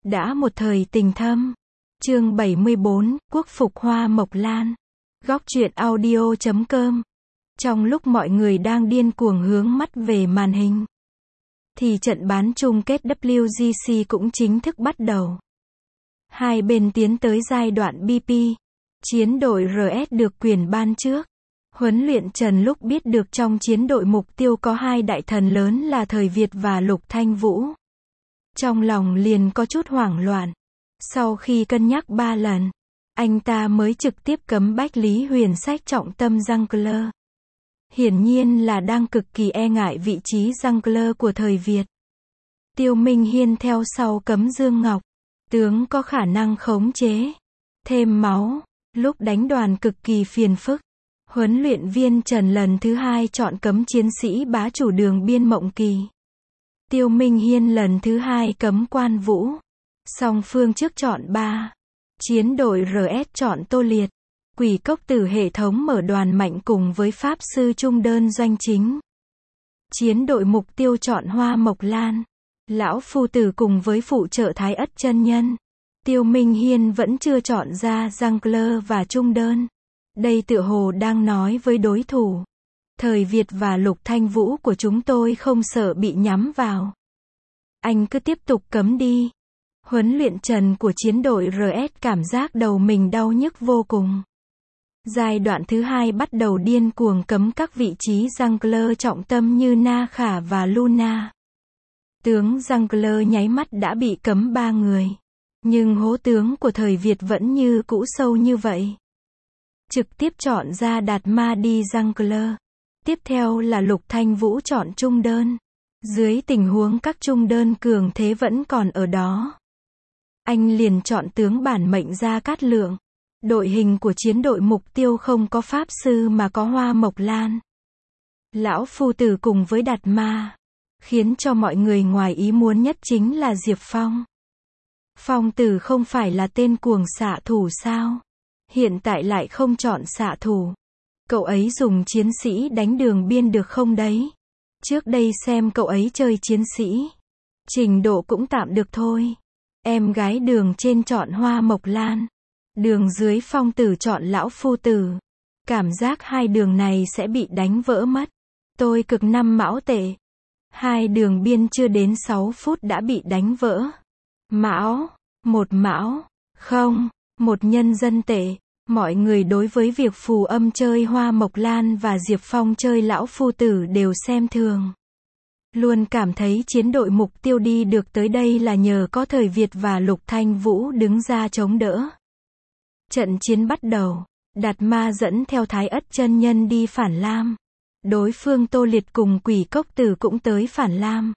Đã một thời tình thâm. Chương 74, Quốc phục Hoa Mộc Lan. Góc truyện audio.com. Trong lúc mọi người đang điên cuồng hướng mắt về màn hình, thì trận bán chung kết WGC cũng chính thức bắt đầu. Hai bên tiến tới giai đoạn BP. Chiến đội RS được quyền ban trước. Huấn luyện Trần lúc biết được trong chiến đội mục tiêu có hai đại thần lớn là Thời Việt và Lục Thanh Vũ, trong lòng liền có chút hoảng loạn. Sau khi cân nhắc 3 lần, anh ta mới trực tiếp cấm Bách Lý Huyền sách trọng tâm jungler. Hiển nhiên là đang cực kỳ e ngại vị trí jungler của Thời Việt. Tiêu Minh Hiên theo sau cấm Dương Ngọc. Tướng có khả năng khống chế thêm máu, lúc đánh đoàn cực kỳ phiền phức. Huấn luyện viên Trần lần thứ 2 chọn cấm chiến sĩ bá chủ Đường Biên Mộng Kỳ. Tiêu Minh Hiên lần thứ 2 cấm Quan Vũ. Song phương trước chọn 3. Chiến đội RS chọn Tô Liệt. Quỷ Cốc Tử hệ thống mở đoàn mạnh cùng với Pháp Sư Trung đơn doanh chính. Chiến đội mục tiêu chọn Hoa Mộc Lan. Lão Phu Tử cùng với phụ trợ Thái Ất chân nhân. Tiêu Minh Hiên vẫn chưa chọn ra jungler và trung đơn. Đây tựa hồ đang nói với đối thủ. Thời Việt và Lục Thanh Vũ của chúng tôi không sợ bị nhắm vào. Anh cứ tiếp tục cấm đi. Huấn luyện Trần của chiến đội RS cảm giác đầu mình đau nhức vô cùng. Giai đoạn thứ 2 bắt đầu điên cuồng cấm các vị trí jungler trọng tâm như Na Khả và Luna. Tướng jungler nháy mắt đã bị cấm 3 người. Nhưng hố tướng của Thời Việt vẫn như cũ sâu như vậy. Trực tiếp chọn ra Đạt Ma đi jungler. Tiếp theo là Lục Thanh Vũ chọn trung đơn. Dưới tình huống các trung đơn cường thế vẫn còn ở đó, anh liền chọn tướng bản mệnh Gia Cát Lượng. Đội hình của chiến đội mục tiêu không có Pháp Sư mà có Hoa Mộc Lan, Lão Phu Tử cùng với Đạt Ma. Khiến cho mọi người ngoài ý muốn nhất chính là Diệp Phong. Phong Tử không phải là tên cuồng xạ thủ sao? Hiện tại lại không chọn xạ thủ. Cậu ấy dùng chiến sĩ đánh Đường Biên được không đấy? Trước đây xem cậu ấy chơi chiến sĩ, trình độ cũng tạm được thôi. Em gái Đường trên chọn Hoa Mộc Lan, Đường dưới Phong Tử chọn Lão Phu Tử. Cảm giác hai đường này sẽ bị đánh vỡ mất. Tôi cực 5 mão tệ. Hai Đường Biên chưa đến 6 phút đã bị đánh vỡ. Mão, 1 mão, không, 1 nhân dân tệ. Mọi người đối với việc Phù Âm chơi Hoa Mộc Lan và Diệp Phong chơi Lão Phu Tử đều xem thường. Luôn cảm thấy chiến đội mục tiêu đi được tới đây là nhờ có Thời Việt và Lục Thanh Vũ đứng ra chống đỡ. Trận chiến bắt đầu, Đạt Ma dẫn theo Thái Ất chân nhân đi Phản Lam. Đối phương Tô Liệt cùng Quỷ Cốc Tử cũng tới Phản Lam.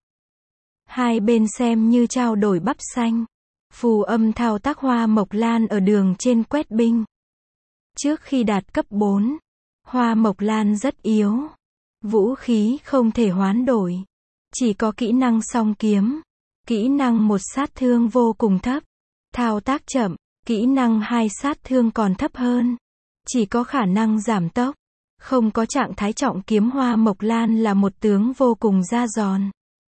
Hai bên xem như trao đổi bắp xanh. Phù Âm thao tác Hoa Mộc Lan ở đường trên quét binh. Trước khi đạt cấp 4, Hoa Mộc Lan rất yếu. Vũ khí không thể hoán đổi. Chỉ có kỹ năng song kiếm. Kỹ năng 1 sát thương vô cùng thấp. Thao tác chậm. Kỹ năng 2 sát thương còn thấp hơn. Chỉ có khả năng giảm tốc. Không có trạng thái trọng kiếm. Hoa Mộc Lan là một tướng vô cùng da giòn.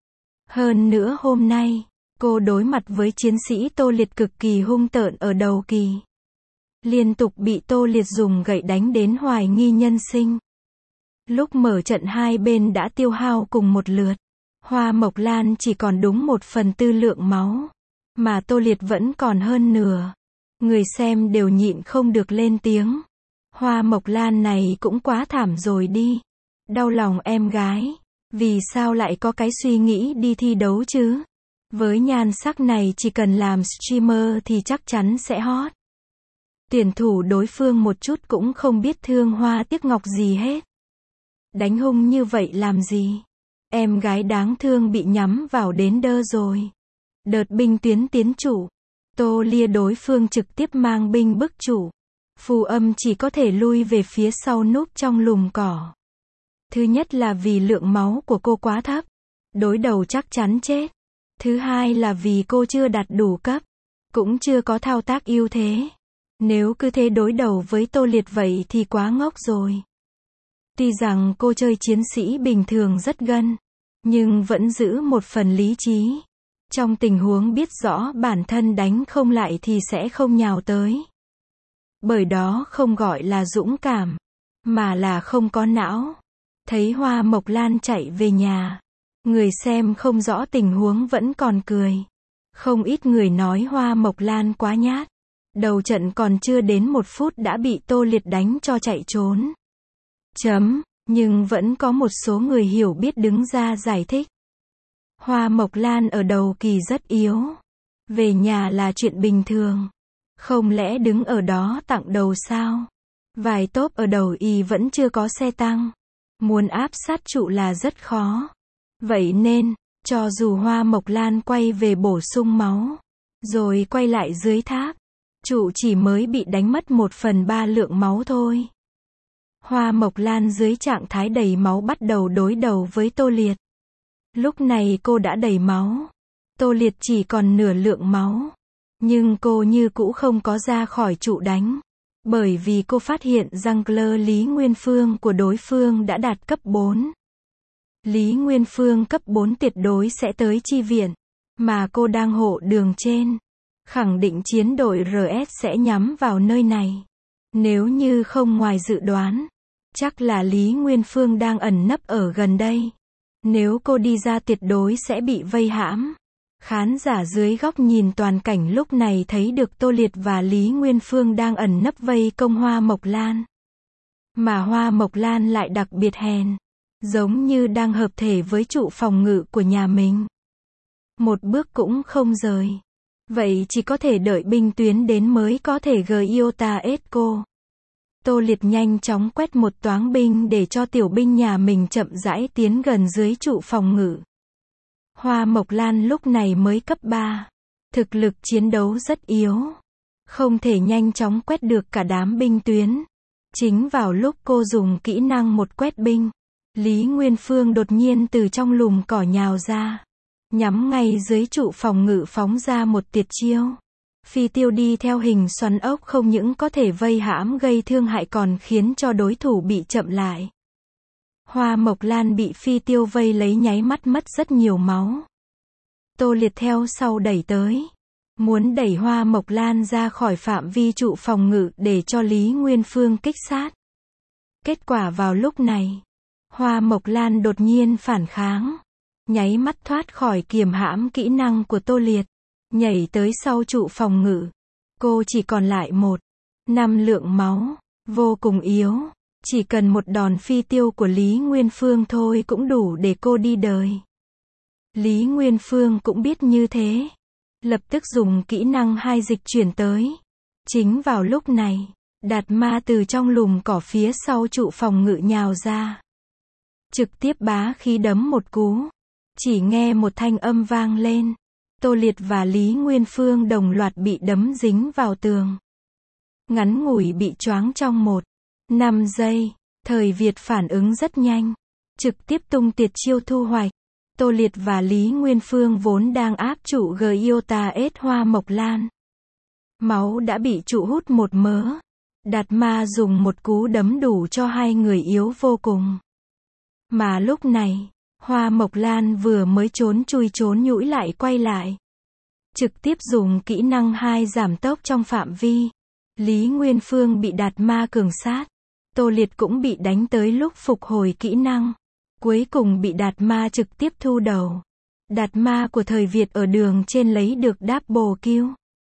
Hơn nữa hôm nay, cô đối mặt với chiến sĩ Tô Liệt cực kỳ hung tợn ở đầu kỳ. Liên tục bị Tô Liệt dùng gậy đánh đến hoài nghi nhân sinh. Lúc mở trận hai bên đã tiêu hao cùng một lượt. Hoa Mộc Lan chỉ còn đúng 1/4 lượng máu. Mà Tô Liệt vẫn còn hơn nửa. Người xem đều nhịn không được lên tiếng. Hoa Mộc Lan này cũng quá thảm rồi đi. Đau lòng em gái. Vì sao lại có cái suy nghĩ đi thi đấu chứ? Với nhan sắc này chỉ cần làm streamer thì chắc chắn sẽ hot. Tuyển thủ đối phương một chút cũng không biết thương hoa tiếc ngọc gì hết. Đánh hung như vậy làm gì? Em gái đáng thương bị nhắm vào đến đơ rồi. Đợt binh tuyến tiến chủ. Tô Lia đối phương trực tiếp mang binh bức chủ. Phù Âm chỉ có thể lui về phía sau núp trong lùm cỏ. Thứ nhất là vì lượng máu của cô quá thấp. Đối đầu chắc chắn chết. Thứ hai là vì cô chưa đạt đủ cấp. Cũng chưa có thao tác ưu thế. Nếu cứ thế đối đầu với Tô Liệt vậy thì quá ngốc rồi. Tuy rằng cô chơi chiến sĩ bình thường rất gân, nhưng vẫn giữ một phần lý trí. Trong tình huống biết rõ bản thân đánh không lại thì sẽ không nhào tới. Bởi đó không gọi là dũng cảm, mà là không có não. Thấy Hoa Mộc Lan chạy về nhà, người xem không rõ tình huống vẫn còn cười. Không ít người nói Hoa Mộc Lan quá nhát. Đầu trận còn chưa đến 1 phút đã bị Tô Liệt đánh cho chạy trốn. Nhưng vẫn có một số người hiểu biết đứng ra giải thích. Hoa Mộc Lan ở đầu kỳ rất yếu. Về nhà là chuyện bình thường. Không lẽ đứng ở đó tặng đầu sao? Vài tốp ở đầu y vẫn chưa có xe tăng. Muốn áp sát trụ là rất khó. Vậy nên, cho dù Hoa Mộc Lan quay về bổ sung máu, rồi quay lại dưới tháp, trụ chỉ mới bị đánh mất 1/3 lượng máu thôi. Hoa Mộc Lan dưới trạng thái đầy máu bắt đầu đối đầu với Tô Liệt. Lúc này cô đã đầy máu. Tô Liệt chỉ còn nửa lượng máu. Nhưng cô như cũ không có ra khỏi trụ đánh. Bởi vì cô phát hiện jungler Lý Nguyên Phương của đối phương đã đạt cấp 4. Lý Nguyên Phương cấp 4 tuyệt đối sẽ tới chi viện. Mà cô đang hộ đường trên. Khẳng định chiến đội RS sẽ nhắm vào nơi này. Nếu như không ngoài dự đoán, chắc là Lý Nguyên Phương đang ẩn nấp ở gần đây. Nếu cô đi ra tuyệt đối sẽ bị vây hãm. Khán giả dưới góc nhìn toàn cảnh lúc này thấy được Tô Liệt và Lý Nguyên Phương đang ẩn nấp vây công Hoa Mộc Lan. Mà Hoa Mộc Lan lại đặc biệt hèn. Giống như đang hợp thể với trụ phòng ngự của nhà mình. Một bước cũng không rời. Vậy chỉ có thể đợi binh tuyến đến mới có thể Giota Echo. Tô Liệt nhanh chóng quét một toáng binh để cho tiểu binh nhà mình chậm rãi tiến gần dưới trụ phòng ngự. Hoa Mộc Lan lúc này mới cấp 3. Thực lực chiến đấu rất yếu. Không thể nhanh chóng quét được cả đám binh tuyến. Chính vào lúc cô dùng kỹ năng một quét binh, Lý Nguyên Phương đột nhiên từ trong lùm cỏ nhào ra. Nhắm ngay dưới trụ phòng ngự phóng ra một tuyệt chiêu. Phi tiêu đi theo hình xoắn ốc không những có thể vây hãm gây thương hại còn khiến cho đối thủ bị chậm lại. Hoa Mộc Lan bị phi tiêu vây lấy nháy mắt mất rất nhiều máu. Tô Liệt theo sau đẩy tới. Muốn đẩy Hoa Mộc Lan ra khỏi phạm vi trụ phòng ngự để cho Lý Nguyên Phương kích sát. Kết quả vào lúc này, Hoa Mộc Lan đột nhiên phản kháng. Nháy mắt thoát khỏi kiềm hãm kỹ năng của Tô Liệt. Nhảy tới sau trụ phòng ngự. Cô chỉ còn lại 1/5 lượng máu. Vô cùng yếu. Chỉ cần một đòn phi tiêu của Lý Nguyên Phương thôi cũng đủ để cô đi đời. Lý Nguyên Phương cũng biết như thế. Lập tức dùng kỹ năng 2 dịch chuyển tới. Chính vào lúc này, Đạt Ma từ trong lùm cỏ phía sau trụ phòng ngự nhào ra. Trực tiếp bá khí đấm một cú. Chỉ nghe một thanh âm vang lên. Tô Liệt và Lý Nguyên Phương đồng loạt bị đấm dính vào tường. Ngắn ngủi bị choáng trong 1/5 giây. Thời Việt phản ứng rất nhanh. Trực tiếp tung tuyệt chiêu thu hoạch. Tô Liệt và Lý Nguyên Phương vốn đang áp trụ Giota S Hoa Mộc Lan. Máu đã bị trụ hút một mớ. Đạt Ma dùng một cú đấm đủ cho hai người yếu vô cùng. Mà lúc này, Hoa Mộc Lan vừa mới trốn chui trốn nhũi lại quay lại. Trực tiếp dùng kỹ năng 2 giảm tốc trong phạm vi. Lý Nguyên Phương bị Đạt Ma cường sát. Tô Liệt cũng bị đánh tới lúc phục hồi kỹ năng. Cuối cùng bị Đạt Ma trực tiếp thu đầu. Đạt Ma của thời Việt ở đường trên lấy được double kill.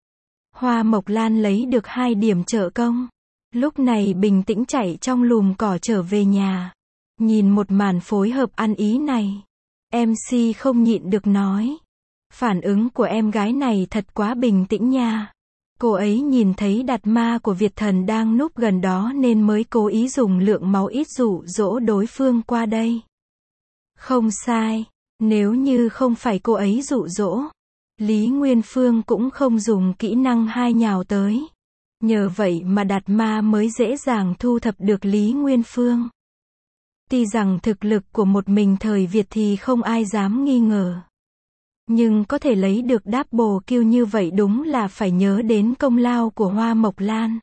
Hoa Mộc Lan lấy được 2 điểm trợ công. Lúc này bình tĩnh chạy trong lùm cỏ trở về nhà. Nhìn một màn phối hợp ăn ý này, MC không nhịn được nói. Phản ứng của em gái này thật quá bình tĩnh nha. Cô ấy nhìn thấy Đạt Ma của Việt Thần đang núp gần đó nên mới cố ý dùng lượng máu ít dụ dỗ đối phương qua đây. Không sai, nếu như không phải cô ấy dụ dỗ, Lý Nguyên Phương cũng không dùng kỹ năng 2 nhào tới. Nhờ vậy mà Đạt Ma mới dễ dàng thu thập được Lý Nguyên Phương. Tuy rằng thực lực của một mình thời Việt thì không ai dám nghi ngờ. Nhưng có thể lấy được double kill như vậy đúng là phải nhớ đến công lao của Hoa Mộc Lan.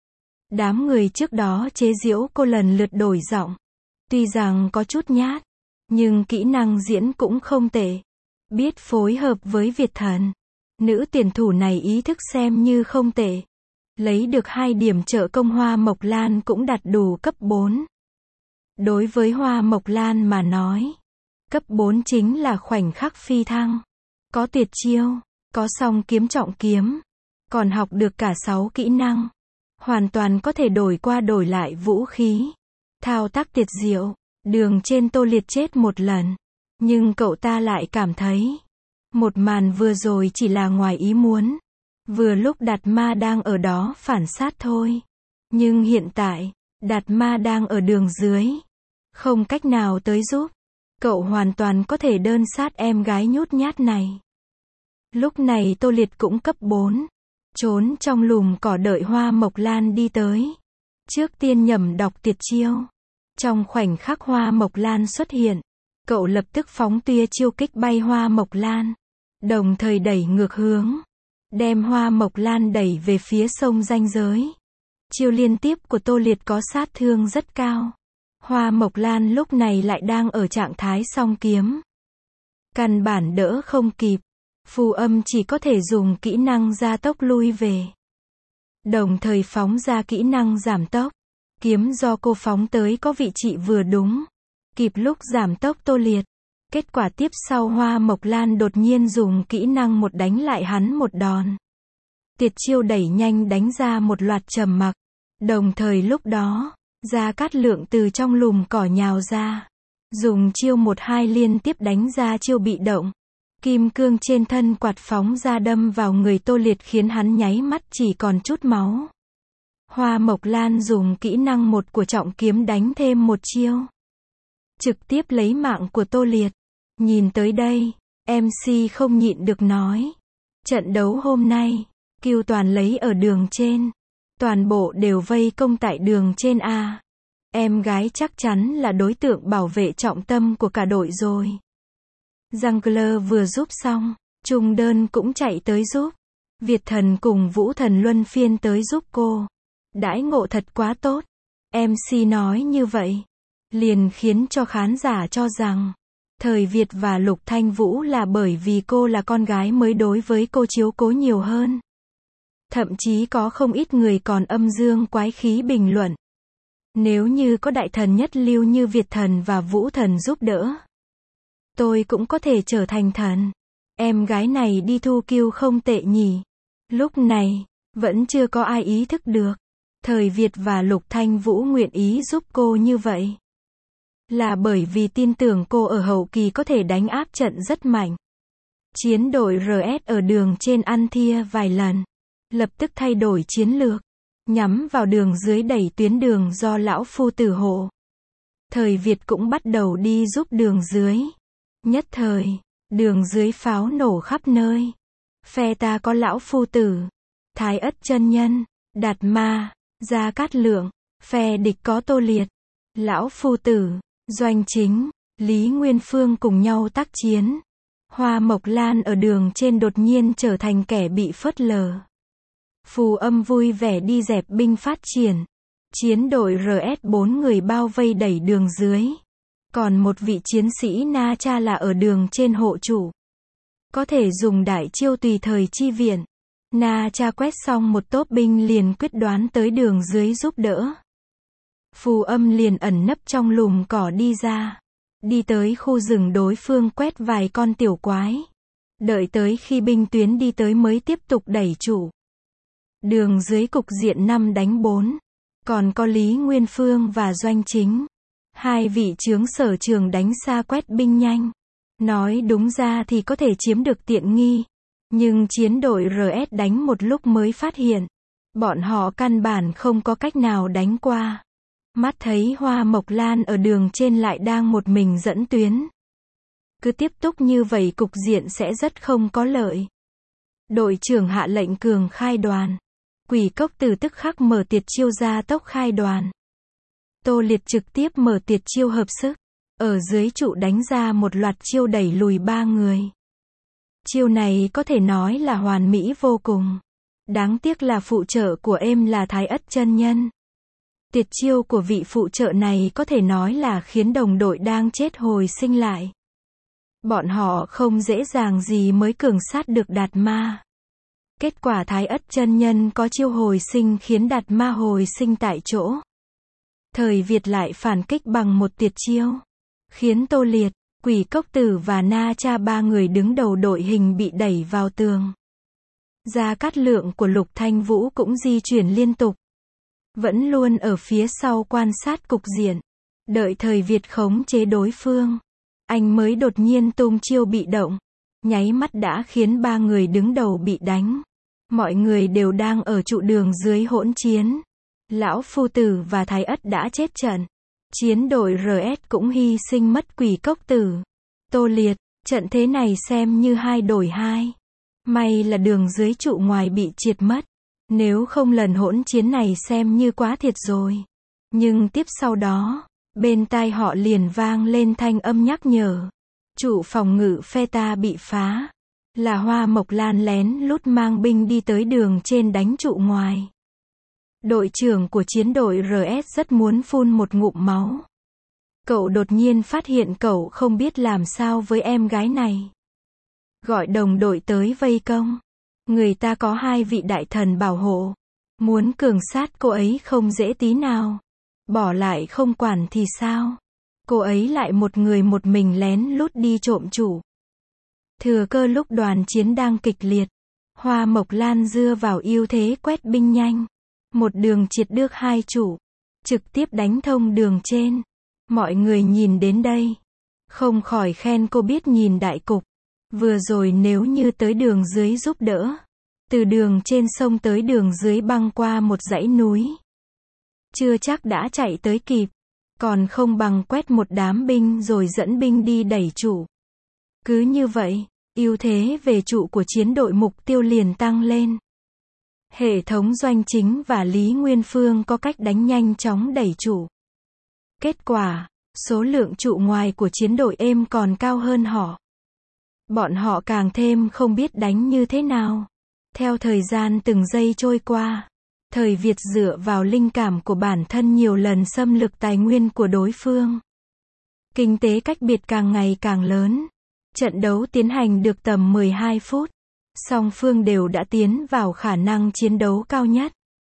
Đám người trước đó chế giễu cô lần lượt đổi giọng. Tuy rằng có chút nhát, nhưng kỹ năng diễn cũng không tệ. Biết phối hợp với Việt Thần. Nữ tuyển thủ này ý thức xem như không tệ. Lấy được 2 điểm trợ công Hoa Mộc Lan cũng đạt đủ cấp 4. Đối với Hoa Mộc Lan mà nói, cấp 4 chính là khoảnh khắc phi thăng. Có tuyệt chiêu, có song kiếm trọng kiếm, còn học được cả 6 kỹ năng. Hoàn toàn có thể đổi qua đổi lại vũ khí. Thao tác tuyệt diệu, đường trên Tô Liệt chết một lần. Nhưng cậu ta lại cảm thấy, một màn vừa rồi chỉ là ngoài ý muốn. Vừa lúc Đạt Ma đang ở đó phản sát thôi. Nhưng hiện tại, Đạt Ma đang ở đường dưới. Không cách nào tới giúp. Cậu hoàn toàn có thể đơn sát em gái nhút nhát này. Lúc này Tô Liệt cũng cấp 4. Trốn trong lùm cỏ đợi Hoa Mộc Lan đi tới. Trước tiên nhẩm đọc tuyệt chiêu. Trong khoảnh khắc Hoa Mộc Lan xuất hiện, cậu lập tức phóng tia chiêu kích bay Hoa Mộc Lan. Đồng thời đẩy ngược hướng. Đem Hoa Mộc Lan đẩy về phía sông ranh giới. Chiêu liên tiếp của Tô Liệt có sát thương rất cao. Hoa Mộc Lan lúc này lại đang ở trạng thái song kiếm. Căn bản đỡ không kịp. Phù Âm chỉ có thể dùng kỹ năng gia tốc lui về. Đồng thời phóng ra kỹ năng giảm tốc. Kiếm do cô phóng tới có vị trí vừa đúng. Kịp lúc giảm tốc Tô Liệt. Kết quả tiếp sau Hoa Mộc Lan đột nhiên dùng kỹ năng một đánh lại hắn một đòn. Tuyệt chiêu đẩy nhanh đánh ra một loạt trầm mặc. Đồng thời lúc đó, Gia Cát Lượng từ trong lùm cỏ nhào ra. Dùng chiêu 1-2 liên tiếp đánh ra chiêu bị động. Kim cương trên thân quạt phóng ra đâm vào người Tô Liệt khiến hắn nháy mắt chỉ còn chút máu. Hoa Mộc Lan dùng kỹ năng 1 của trọng kiếm đánh thêm một chiêu. Trực tiếp lấy mạng của Tô Liệt. Nhìn tới đây, MC không nhịn được nói. Trận đấu hôm nay, Cưu toàn lấy ở đường trên. Toàn bộ đều vây công tại đường trên A. Em gái chắc chắn là đối tượng bảo vệ trọng tâm của cả đội rồi. Jungler vừa giúp xong, trung đơn cũng chạy tới giúp. Việt Thần cùng Vũ Thần luân phiên tới giúp cô. Đãi ngộ thật quá tốt. MC nói như vậy, liền khiến cho khán giả cho rằng, thời Việt và Lục Thanh Vũ là bởi vì cô là con gái mới đối với cô chiếu cố nhiều hơn. Thậm chí có không ít người còn âm dương quái khí bình luận. Nếu như có đại thần nhất lưu như Việt Thần và Vũ Thần giúp đỡ, tôi cũng có thể trở thành thần. Em gái này đi thu kiêu không tệ nhỉ. Lúc này, vẫn chưa có ai ý thức được. Thời Việt và Lục Thanh Vũ nguyện ý giúp cô như vậy. Là bởi vì tin tưởng cô ở hậu kỳ có thể đánh áp trận rất mạnh. Chiến đội RS ở đường trên ăn thia vài lần. Lập tức thay đổi chiến lược. Nhắm vào đường dưới đẩy tuyến đường do lão phu tử hộ. Thời Việt cũng bắt đầu đi giúp đường dưới. Nhất thời, đường dưới pháo nổ khắp nơi. Phe ta có lão phu tử, Thái Ất chân nhân, Đạt Ma, Gia Cát Lượng. Phe địch có Tô Liệt, lão phu tử, Doanh Chính, Lý Nguyên Phương cùng nhau tác chiến. Hoa Mộc Lan ở đường trên đột nhiên trở thành kẻ bị phớt lờ. Phù Âm vui vẻ đi dẹp binh phát triển. Chiến đội RS 4 người bao vây đẩy đường dưới. Còn một vị chiến sĩ Na Cha là ở đường trên hộ chủ. Có thể dùng đại chiêu tùy thời chi viện. Na Cha quét xong một tốp binh liền quyết đoán tới đường dưới giúp đỡ. Phù Âm liền ẩn nấp trong lùm cỏ đi ra. Đi tới khu rừng đối phương quét vài con tiểu quái. Đợi tới khi binh tuyến đi tới mới tiếp tục đẩy chủ. Đường dưới cục diện 5 đánh 4. Còn có Lý Nguyên Phương và Doanh Chính. Hai vị chướng sở trường đánh xa quét binh nhanh. Nói đúng ra thì có thể chiếm được tiện nghi. Nhưng chiến đội RS đánh một lúc mới phát hiện. Bọn họ căn bản không có cách nào đánh qua. Mắt thấy Hoa Mộc Lan ở đường trên lại đang một mình dẫn tuyến. Cứ tiếp tục như vậy cục diện sẽ rất không có lợi. Đội trưởng hạ lệnh cường khai đoàn. Quỷ Cốc Tử tức khắc mở tuyệt chiêu ra tốc khai đoàn. Tô Liệt trực tiếp mở tuyệt chiêu hợp sức. Ở dưới trụ đánh ra một loạt chiêu đẩy lùi 3 người. Chiêu này có thể nói là hoàn mỹ vô cùng. Đáng tiếc là phụ trợ của em là Thái Ất chân nhân. Tuyệt chiêu của vị phụ trợ này có thể nói là khiến đồng đội đang chết hồi sinh lại. Bọn họ không dễ dàng gì mới cường sát được Đạt Ma. Kết quả Thái Ất chân nhân có chiêu hồi sinh khiến Đạt Ma hồi sinh tại chỗ. Thời Việt lại phản kích bằng một tuyệt chiêu, khiến Tô Liệt, Quỷ Cốc Tử và Na Cha ba người đứng đầu đội hình bị đẩy vào tường. Gia Cát Lượng của Lục Thanh Vũ cũng di chuyển liên tục, vẫn luôn ở phía sau quan sát cục diện, đợi Thời Việt khống chế đối phương, anh mới đột nhiên tung chiêu bị động, nháy mắt đã khiến ba người đứng đầu bị đánh. Mọi người đều đang ở trụ đường dưới hỗn chiến. Lão Phu Tử và Thái Ất đã chết trận. Chiến đội RS cũng hy sinh mất Quỷ Cốc Tử, Tô Liệt. Trận thế này xem như 2 đổi 2. May là đường dưới trụ ngoài bị triệt mất. Nếu không lần hỗn chiến này xem như quá thiệt rồi. Nhưng tiếp sau đó, bên tai họ liền vang lên thanh âm nhắc nhở. Trụ phòng ngự phe ta bị phá. Là Hoa Mộc Lan lén lút mang binh đi tới đường trên đánh trụ ngoài. Đội trưởng của chiến đội RS rất muốn phun một ngụm máu. Cậu đột nhiên phát hiện cậu không biết làm sao với em gái này. Gọi đồng đội tới vây công. Người ta có 2 vị đại thần bảo hộ. Muốn cường sát cô ấy không dễ tí nào. Bỏ lại không quản thì sao? Cô ấy lại một người một mình lén lút đi trộm trụ. Thừa cơ lúc đoàn chiến đang kịch liệt, Hoa Mộc Lan dưa vào ưu thế quét binh nhanh. Một đường triệt được 2 trụ, trực tiếp đánh thông đường trên. Mọi người nhìn đến đây, không khỏi khen cô biết nhìn đại cục. Vừa rồi nếu như tới đường dưới giúp đỡ, từ đường trên sông tới đường dưới băng qua một dãy núi, chưa chắc đã chạy tới kịp, còn không bằng quét một đám binh rồi dẫn binh đi đẩy trụ. Cứ như vậy, ưu thế về trụ của chiến đội mục tiêu liền tăng lên. Hệ thống Doanh Chính và Lý Nguyên Phương có cách đánh nhanh chóng đẩy trụ. Kết quả, số lượng trụ ngoài của chiến đội êm còn cao hơn họ. Bọn họ càng thêm không biết đánh như thế nào. Theo thời gian từng giây trôi qua, Thời Việt dựa vào linh cảm của bản thân nhiều lần xâm lược tài nguyên của đối phương. Kinh tế cách biệt càng ngày càng lớn. Trận đấu tiến hành được tầm 12 phút. Song phương đều đã tiến vào khả năng chiến đấu cao nhất.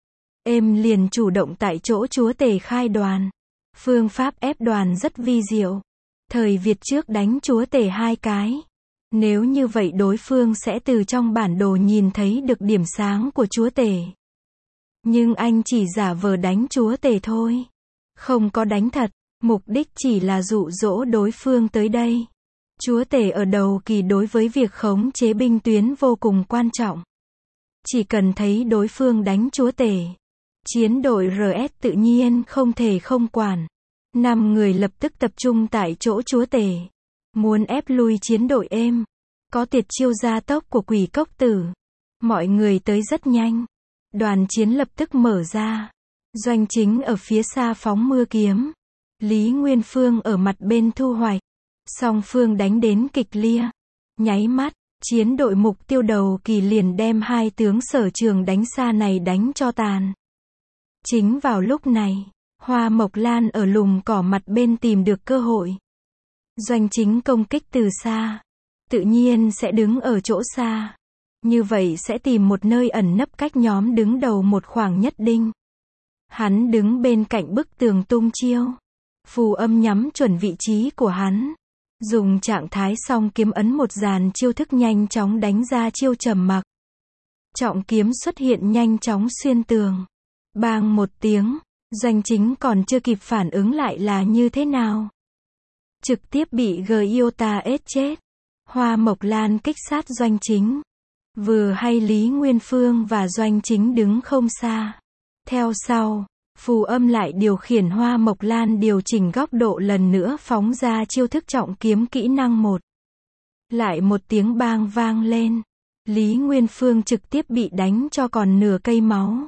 Êm liền chủ động tại chỗ chúa tể khai đoàn. Phương pháp ép đoàn rất vi diệu. Thời Việt trước đánh chúa tể 2 cái. Nếu như vậy đối phương sẽ từ trong bản đồ nhìn thấy được điểm sáng của chúa tể. Nhưng anh chỉ giả vờ đánh chúa tể thôi. Không có đánh thật, mục đích chỉ là dụ dỗ đối phương tới đây. Chúa tể ở đầu kỳ đối với việc khống chế binh tuyến vô cùng quan trọng. Chỉ cần thấy đối phương đánh chúa tể, chiến đội RS tự nhiên không thể không quản. 5 người lập tức tập trung tại chỗ chúa tể. Muốn ép lui chiến đội êm. Có tuyệt chiêu gia tốc của Quỷ Cốc Tử. Mọi người tới rất nhanh. Đoàn chiến lập tức mở ra. Doanh Chính ở phía xa phóng mưa kiếm. Lý Nguyên Phương ở mặt bên thu hoạch. Song phương đánh đến kịch liệt. Nháy mắt, chiến đội mục tiêu đầu kỳ liền đem 2 tướng sở trường đánh xa này đánh cho tàn. Chính vào lúc này, Hoa Mộc Lan ở lùm cỏ mặt bên tìm được cơ hội. Doanh Chính công kích từ xa, tự nhiên sẽ đứng ở chỗ xa. Như vậy sẽ tìm một nơi ẩn nấp cách nhóm đứng đầu một khoảng nhất định. Hắn đứng bên cạnh bức tường tung chiêu. Phù Âm nhắm chuẩn vị trí của hắn. Dùng trạng thái song kiếm ấn một dàn chiêu thức nhanh chóng đánh ra chiêu trầm mặc. Trọng kiếm xuất hiện nhanh chóng xuyên tường. Bang một tiếng, Doanh Chính còn chưa kịp phản ứng lại là như thế nào. Trực tiếp bị Giota ết chết. Hoa Mộc Lan kích sát Doanh Chính. Vừa hay Lý Nguyên Phương và Doanh Chính đứng không xa. Theo sau, Phù Âm lại điều khiển Hoa Mộc Lan điều chỉnh góc độ lần nữa phóng ra chiêu thức trọng kiếm kỹ năng 1. Lại một tiếng bang vang lên. Lý Nguyên Phương trực tiếp bị đánh cho còn nửa cây máu.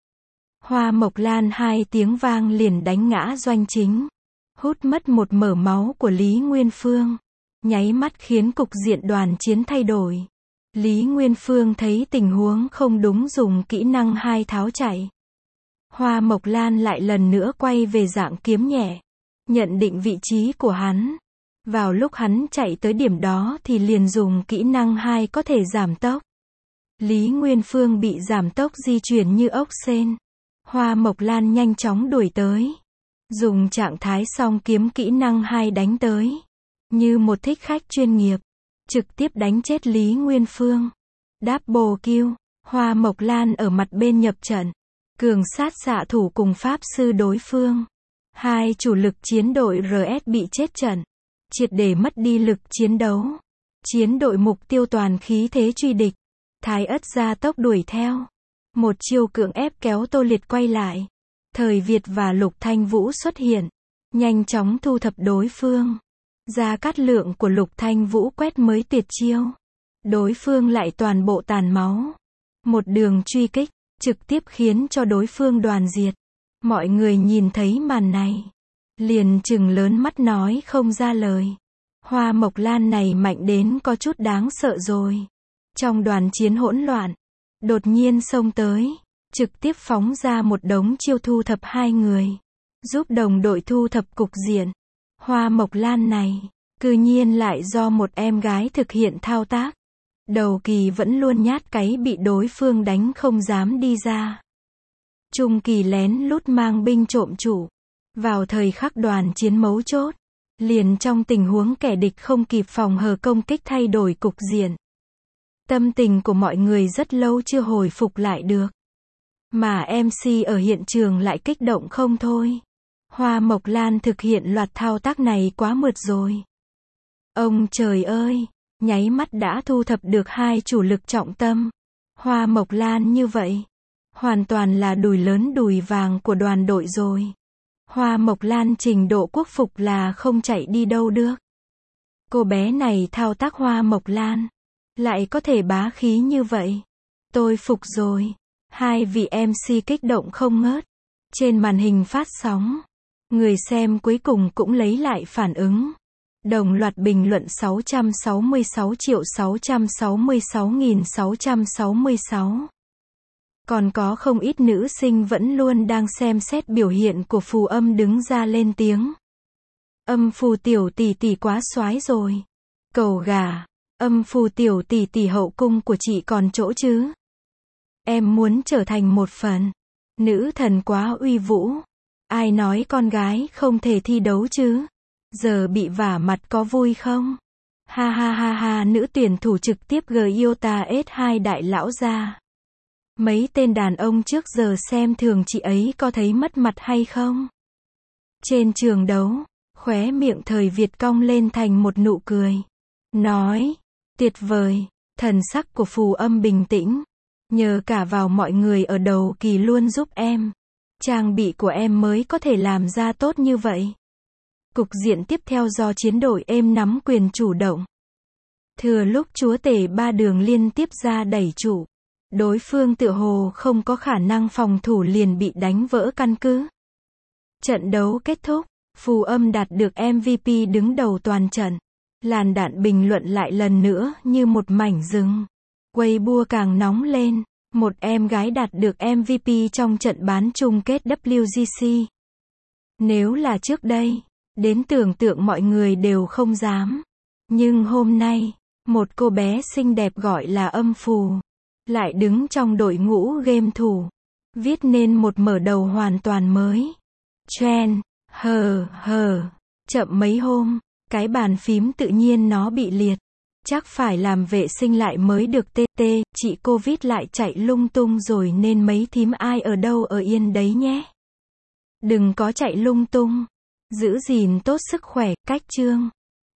Hoa Mộc Lan 2 tiếng vang liền đánh ngã Doanh Chính. Hút mất một mở máu của Lý Nguyên Phương. Nháy mắt khiến cục diện đoàn chiến thay đổi. Lý Nguyên Phương thấy tình huống không đúng dùng kỹ năng 2 tháo chạy. Hoa Mộc Lan lại lần nữa quay về dạng kiếm nhẹ. Nhận định vị trí của hắn. Vào lúc hắn chạy tới điểm đó thì liền dùng kỹ năng 2 có thể giảm tốc. Lý Nguyên Phương bị giảm tốc di chuyển như ốc sên. Hoa Mộc Lan nhanh chóng đuổi tới. Dùng trạng thái song kiếm kỹ năng 2 đánh tới. Như một thích khách chuyên nghiệp. Trực tiếp đánh chết Lý Nguyên Phương. Double kill. Hoa Mộc Lan ở mặt bên nhập trận. Cường sát xạ thủ cùng pháp sư đối phương. Hai chủ lực chiến đội RS bị chết trận. Triệt để mất đi lực chiến đấu. Chiến đội mục tiêu toàn khí thế truy địch. Thái Ất gia tốc đuổi theo. Một chiêu cưỡng ép kéo Tô Liệt quay lại. Thời Việt và Lục Thanh Vũ xuất hiện. Nhanh chóng thu thập đối phương. Gia Cát Lượng của Lục Thanh Vũ quét mới tuyệt chiêu. Đối phương lại toàn bộ tàn máu. Một đường truy kích, trực tiếp khiến cho đối phương đoàn diệt. Mọi người nhìn thấy màn này. Liền trừng lớn mắt nói không ra lời. Hoa Mộc Lan này mạnh đến có chút đáng sợ rồi. Trong đoàn chiến hỗn loạn, đột nhiên xông tới, trực tiếp phóng ra một đống chiêu thu thập hai người. Giúp đồng đội thu thập cục diện. Hoa Mộc Lan này, cư nhiên lại do một em gái thực hiện thao tác. Đầu kỳ vẫn luôn nhát cáy bị đối phương đánh không dám đi ra. Trung kỳ lén lút mang binh trộm chủ. Vào thời khắc đoàn chiến mấu chốt, liền trong tình huống kẻ địch không kịp phòng hờ công kích thay đổi cục diện. Tâm tình của mọi người rất lâu chưa hồi phục lại được. Mà MC ở hiện trường lại kích động không thôi. Hoa Mộc Lan thực hiện loạt thao tác này quá mượt rồi. Ông trời ơi, nháy mắt đã thu thập được hai chủ lực trọng tâm. Hoa Mộc Lan như vậy, hoàn toàn là đùi lớn đùi vàng của đoàn đội rồi. Hoa Mộc Lan trình độ quốc phục là không chạy đi đâu được. Cô bé này thao tác Hoa Mộc Lan, lại có thể bá khí như vậy. Tôi phục rồi. Hai vị MC kích động không ngớt. Trên màn hình phát sóng, người xem cuối cùng cũng lấy lại phản ứng. Đồng loạt bình luận 666.666.666. Còn có không ít nữ sinh vẫn luôn đang xem xét biểu hiện của Phù Âm đứng ra lên tiếng. Âm Phù tiểu tỷ tỷ quá soái rồi. Cầu gà. Âm Phù tiểu tỷ tỷ hậu cung của chị còn chỗ chứ? Em muốn trở thành một phần. Nữ thần quá uy vũ. Ai nói con gái không thể thi đấu chứ? Giờ bị vả mặt có vui không? Ha ha ha ha, nữ tuyển thủ trực tiếp Giota S2 đại lão ra. Mấy tên đàn ông trước giờ xem thường chị ấy có thấy mất mặt hay không? Trên trường đấu, khóe miệng Thời Việt cong lên thành một nụ cười. Nói, tuyệt vời, thần sắc của Phù Âm bình tĩnh. Nhờ cả vào mọi người ở đầu kỳ luôn giúp em. Trang bị của em mới có thể làm ra tốt như vậy. Cục diện tiếp theo do chiến đội em nắm quyền chủ động. Thừa lúc chúa tể ba đường liên tiếp ra đẩy chủ. Đối phương tựa hồ không có khả năng phòng thủ liền bị đánh vỡ căn cứ. Trận đấu kết thúc, Phù Âm đạt được MVP đứng đầu toàn trận. Làn đạn bình luận lại lần nữa như một mảnh rừng. Weibo càng nóng lên. Một em gái đạt được MVP trong trận bán chung kết WGC. Nếu là trước đây, đến tưởng tượng mọi người đều không dám. Nhưng hôm nay, một cô bé xinh đẹp gọi là Âm Phù, lại đứng trong đội ngũ game thủ. Viết nên một mở đầu hoàn toàn mới. Trend, chậm mấy hôm, cái bàn phím tự nhiên nó bị liệt. Chắc phải làm vệ sinh lại mới được TT, chị Covid lại chạy lung tung rồi nên mấy thím ai ở đâu ở yên đấy nhé. Đừng có chạy lung tung. Giữ gìn tốt sức khỏe, cách chương.